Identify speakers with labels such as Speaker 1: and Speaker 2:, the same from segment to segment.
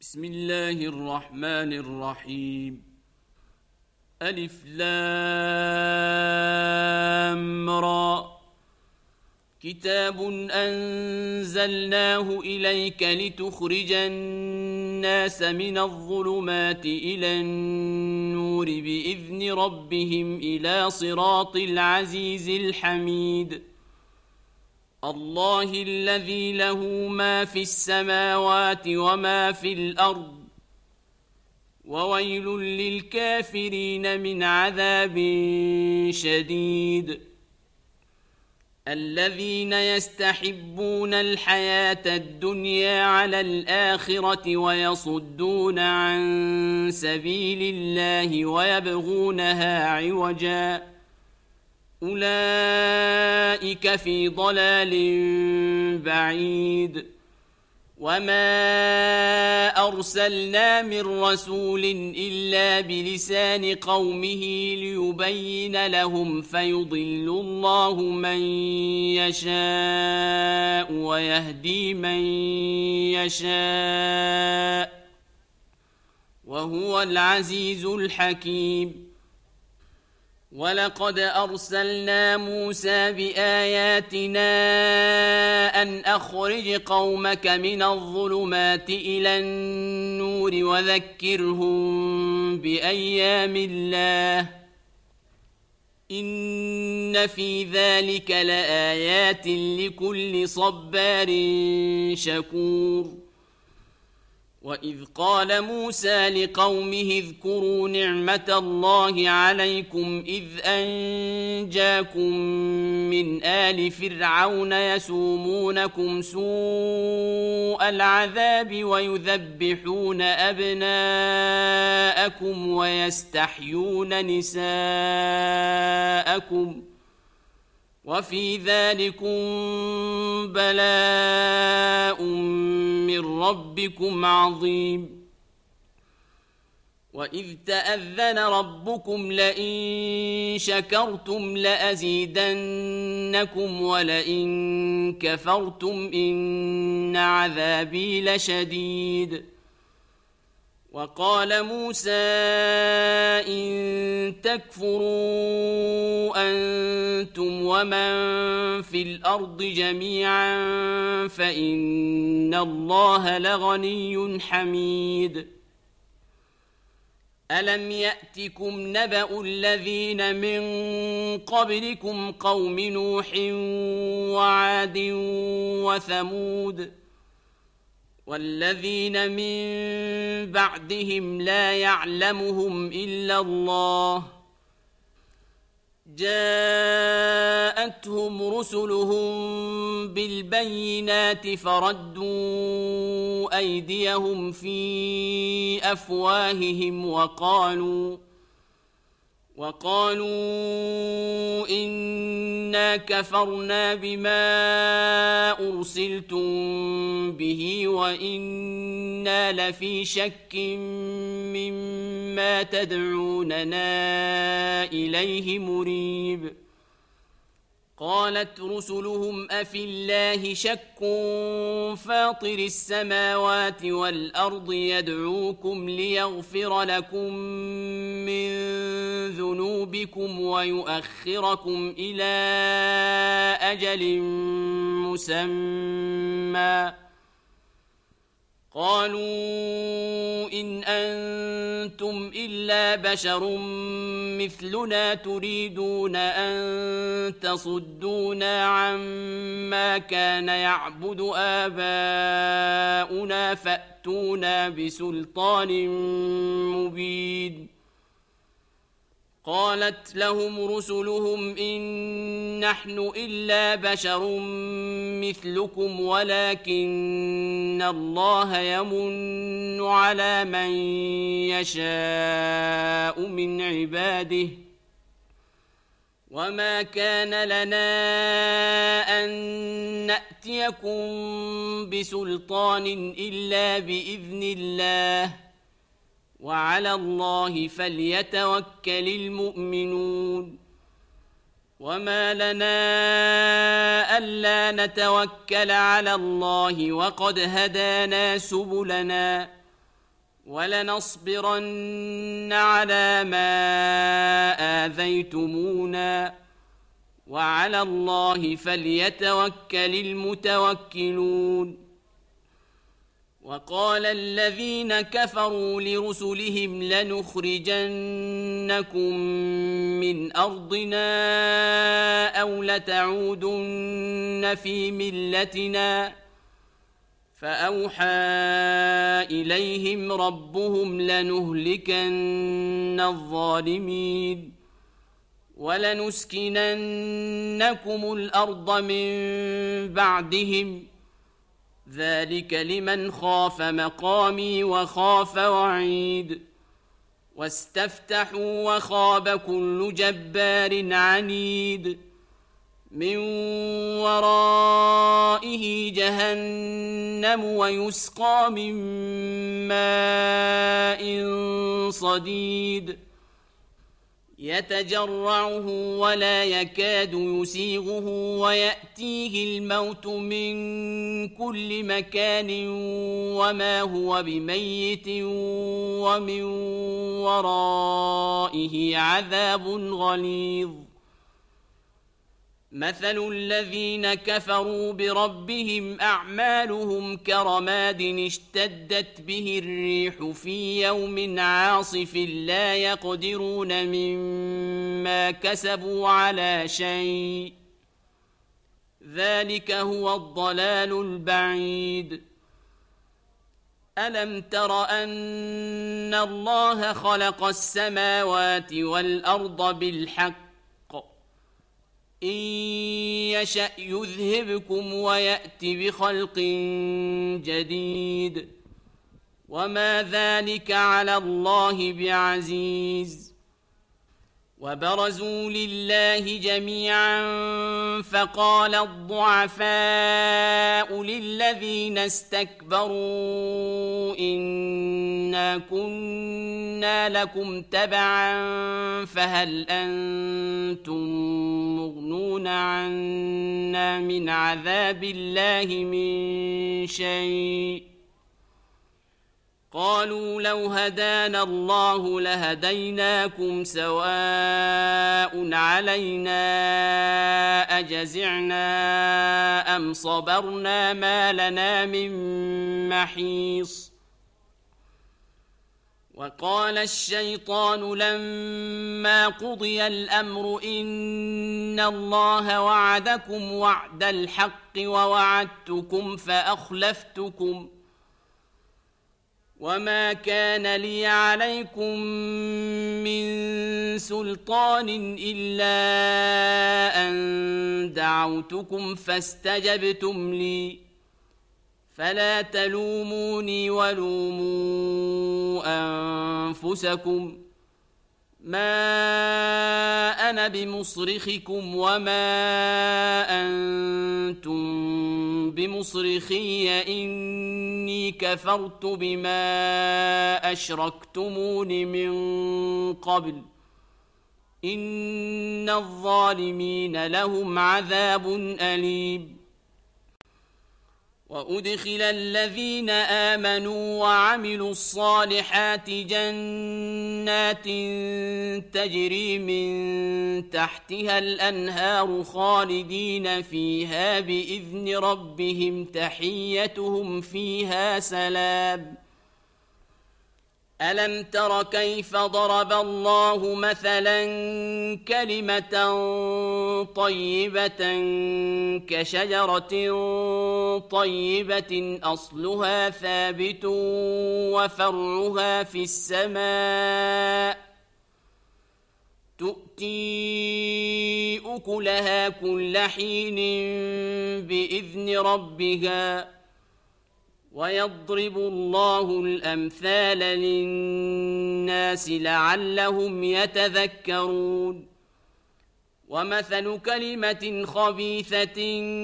Speaker 1: بسم الله الرحمن الرحيم. ألف لام را. كتاب أنزلناه إليك لتخرج الناس من الظلمات إلى النور بإذن ربهم إلى صراط العزيز الحميد. الله الذي له ما في السماوات وما في الأرض، وويل للكافرين من عذاب شديد. الذين يستحبون الحياة الدنيا على الآخرة ويصدون عن سبيل الله ويبغونها عوجا، أولئك في ضلال بعيد. وما أرسلنا من رسول إلا بلسان قومه ليبين لهم، فيضل الله من يشاء ويهدي من يشاء، وهو العزيز الحكيم. ولقد أرسلنا موسى بآياتنا أن أخرج قومك من الظلمات إلى النور وذكرهم بأيام الله، إن في ذلك لآيات لكل صبار شكور. وإذ قال موسى لقومه اذكروا نعمة الله عليكم إذ أنجاكم من آل فرعون يسومونكم سوء العذاب ويذبحون أبناءكم ويستحيون نساءكم، وفي ذلكم بلاء من ربكم عظيم. وإذ تأذن ربكم لئن شكرتم لأزيدنكم ولئن كفرتم إن عذابي لشديد. وقال موسى إن تكفروا أنتم ومن في الأرض جميعا فإن الله لغني حميد. ألم يأتكم نبأ الذين من قبلكم قوم نوح وعاد وثمود والذين من بعدهم لا يعلمهم إلا الله، جاءتهم رسلهم بالبينات فردوا أيديهم في أفواههم وقالوا إنا كفرنا بما أرسلتم به وإنا لفي شك مما تدعوننا إليه مريب. قالت رسلهم أفي الله شك فاطر السماوات والأرض يدعوكم ليغفر لكم من ذنوبكم ويؤخركم إلى أجل مسمى. قالوا إن أنتم إلا بشر مثلنا تريدون أن تصدونا عما كان يعبد آباؤنا فأتونا بسلطان مبين. قالت لهم رسلهم إن نحن إلا بشر مثلكم ولكن الله يمن على من يشاء من عباده، وما كان لنا أن نأتيكم بسلطان إلا بإذن الله، وعلى الله فليتوكل المؤمنون. وما لنا ألا نتوكل على الله وقد هدانا سبلنا ولنصبرن على ما آذيتمونا وعلى الله فليتوكل المتوكلون. وقال الذين كفروا لرسلهم لنخرجنكم من أرضنا أو لتعودن في ملتنا فأوحى إليهم ربهم لنهلكن الظالمين ولنسكننكم الأرض من بعدهم ذلك لمن خاف مقامي وخاف وعيد. واستفتحوا وخاب كل جبار عنيد من ورائه جهنم ويسقى من ماء صديد يتجرعه ولا يكاد يسيغه ويأتيه الموت من كل مكان وما هو بميت ومن ورائه عذاب غليظ. مثل الذين كفروا بربهم أعمالهم كرماد اشتدت به الريح في يوم عاصف لا يقدرون مما كسبوا على شيء ذلك هو الضلال البعيد. ألم تر أن الله خلق السماوات والأرض بالحق إن يشأ يذهبكم ويأت بخلق جديد وما ذلك على الله بعزيز. وبرزوا لله جميعا فقال الضعفاء للذين استكبروا إنا كنا لكم تبعا فهل أنتم مغنون عنا من عذاب الله من شيء قالوا لو هدانا الله لهديناكم سواء علينا أجزعنا أم صبرنا ما لنا من محيص. وقال الشيطان لما قضي الأمر إن الله وعدكم وعد الحق ووعدتكم فأخلفتكم وما كان لي عليكم من سلطان إلا أن دعوتكم فاستجبتم لي فلا تلوموني ولوموا أنفسكم ما أنا بمصرخكم وما أنتم بمصرخي إني كفرت بما أشركتمون من قبل إن الظالمين لهم عذاب أليم. وأدخل الذين آمنوا وعملوا الصالحات جنات تجري من تحتها الأنهار خالدين فيها بإذن ربهم تحيتهم فيها سلام. ألم تر كيف ضرب الله مثلا كلمة طيبة كشجرة طيبة أصلها ثابت وفرعها في السماء تؤتي أكلها كل حين بإذن ربها ويضرب الله الأمثال للناس لعلهم يتذكرون. ومثل كلمة خبيثة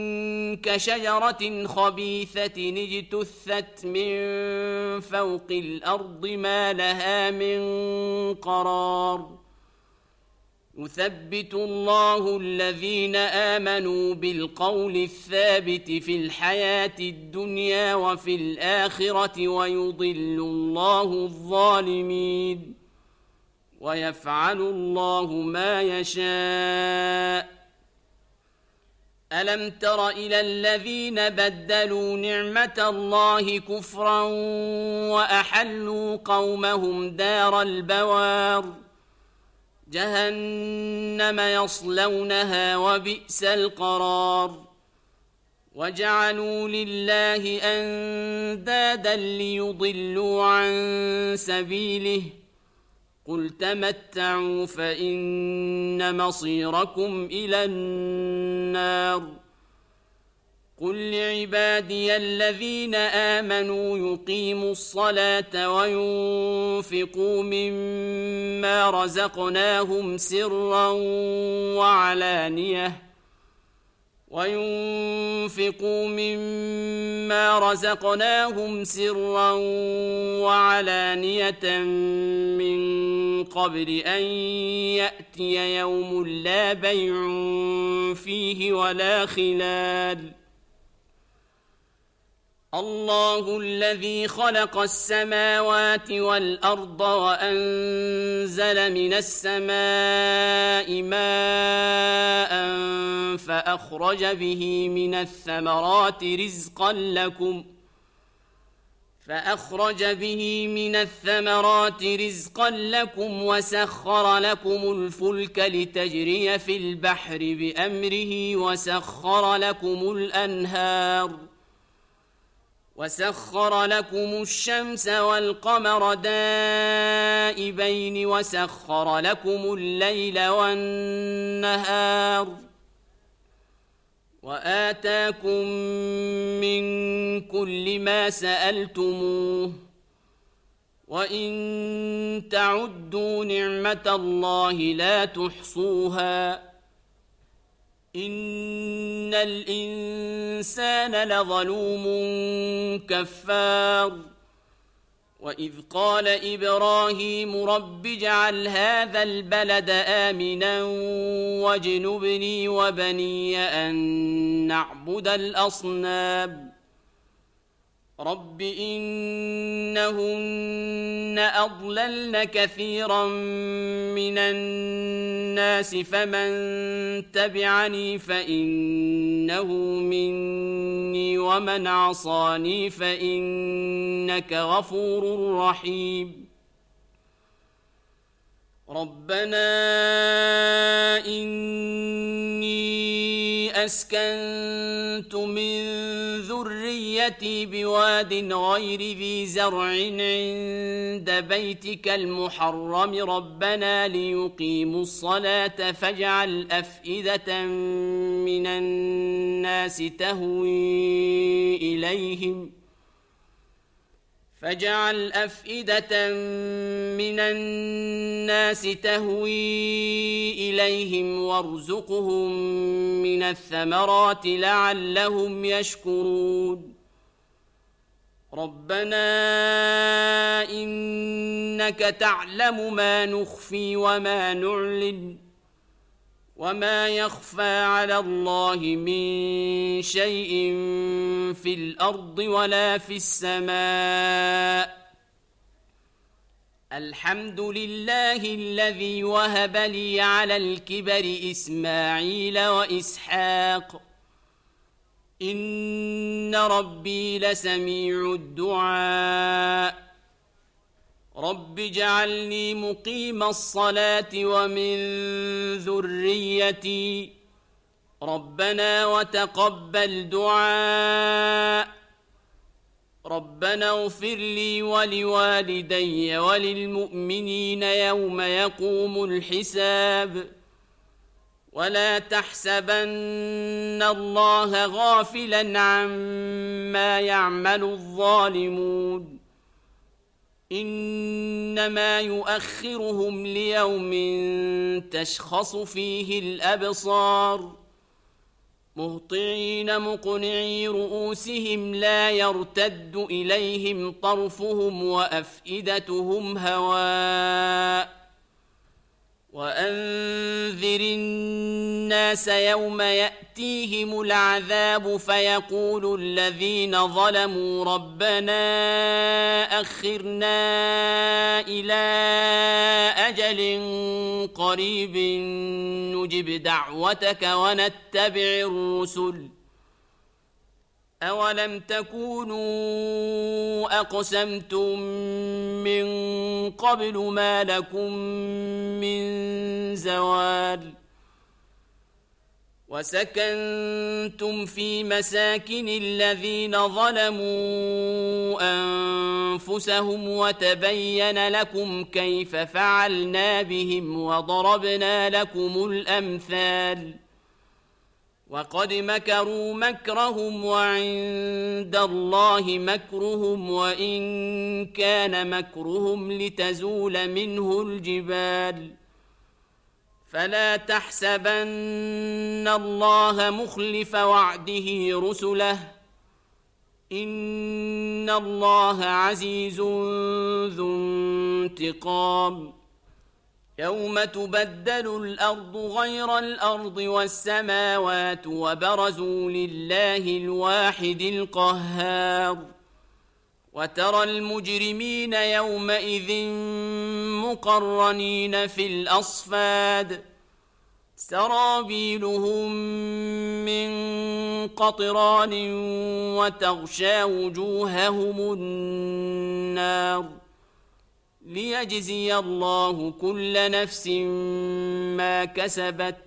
Speaker 1: كشجرة خبيثة اجتثت من فوق الأرض ما لها من قرار يثبت الله الذين آمنوا بالقول الثابت في الحياة الدنيا وفي الآخرة ويضل الله الظالمين ويفعل الله ما يشاء. ألم تر إلى الذين بدلوا نعمة الله كفرا وأحلوا قومهم دار البوار جهنم يصلونها وبئس القرار وجعلوا لله أندادا ليضلوا عن سبيله قل تمتعوا فإن مصيركم إلى النار قل لعبادي الذين آمنوا يقيموا الصلاة وينفقوا مما رزقناهم سرا وعلانية من قبل أن يأتي يوم لا بيع فيه ولا خلال الله الذي خلق السماوات والأرض وأنزل من السماء ماء فأخرج به من الثمرات رزقا لكم وسخر لكم الفلك لتجري في البحر بأمره وسخر لكم الشمس والقمر دائبين وسخر لكم الليل والنهار وآتاكم من كل ما سألتموه وإن تعدوا نعمة الله لا تحصوها إن الإنسان لظلوم كفار وإذ قال إبراهيم رب اجعل هذا البلد آمنا واجنبني وبني أن نعبد الأصنام رب إنهن أضللن كثيرا من الناس فمن تبعني فإنه مني ومن عصاني فإنك غفور رحيم ربنا إني أسكنت من ذريتي بواد غير ذي زرع عند بيتك المحرم ربنا ليقيموا الصلاة فاجعل أفئدة من الناس تهوي إليهم وارزقهم من الثمرات لعلهم يشكرون ربنا إنك تعلم ما نخفي وما نعلن وما يخفى على الله من شيء في الأرض ولا في السماء الحمد لله الذي وهب لي على الكبر إسماعيل وإسحاق إن ربي لسميع الدعاء رب اجعلني مقيم الصلاة ومن ذريتي ربنا وتقبل دعاء ربنا اغفر لي ولوالدي وللمؤمنين يوم يقوم الحساب ولا تحسبن الله غافلا عما يعمل الظالمون إنما يؤخرهم ليوم تشخص فيه الأبصار مهطعين مقنعي رؤوسهم لا يرتد إليهم طرفهم وأفئدتهم هواء وأنذر الناس يوم يأتيهم العذاب فيقول الذين ظلموا ربنا أخرنا إلى أجل قريب نجب دعوتك ونتبع الرسل أولم تكونوا أقسمتم من قبل ما لكم من زوال وسكنتم في مساكن الذين ظلموا أنفسهم وتبين لكم كيف فعلنا بهم وضربنا لكم الأمثال وقد مكروا مكرهم وعند الله مكرهم وإن كان مكرهم لتزول منه الجبال فلا تحسبن الله مخلف وعده رسله إن الله عزيز ذو انتقام يوم تبدل الأرض غير الأرض والسماوات وبرزوا لله الواحد القهار وترى المجرمين يومئذ مقرنين في الأصفاد سرابيلهم من قطران وتغشى وجوههم النار ليجزي الله كل نفس ما كسبت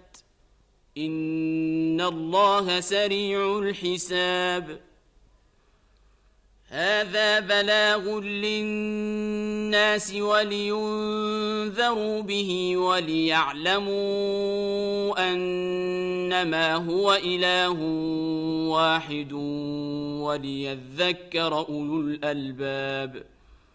Speaker 1: إن الله سريع الحساب هذا بلاغ للناس ولينذروا به وليعلموا أنما هو إله واحد وليذكر أولو الألباب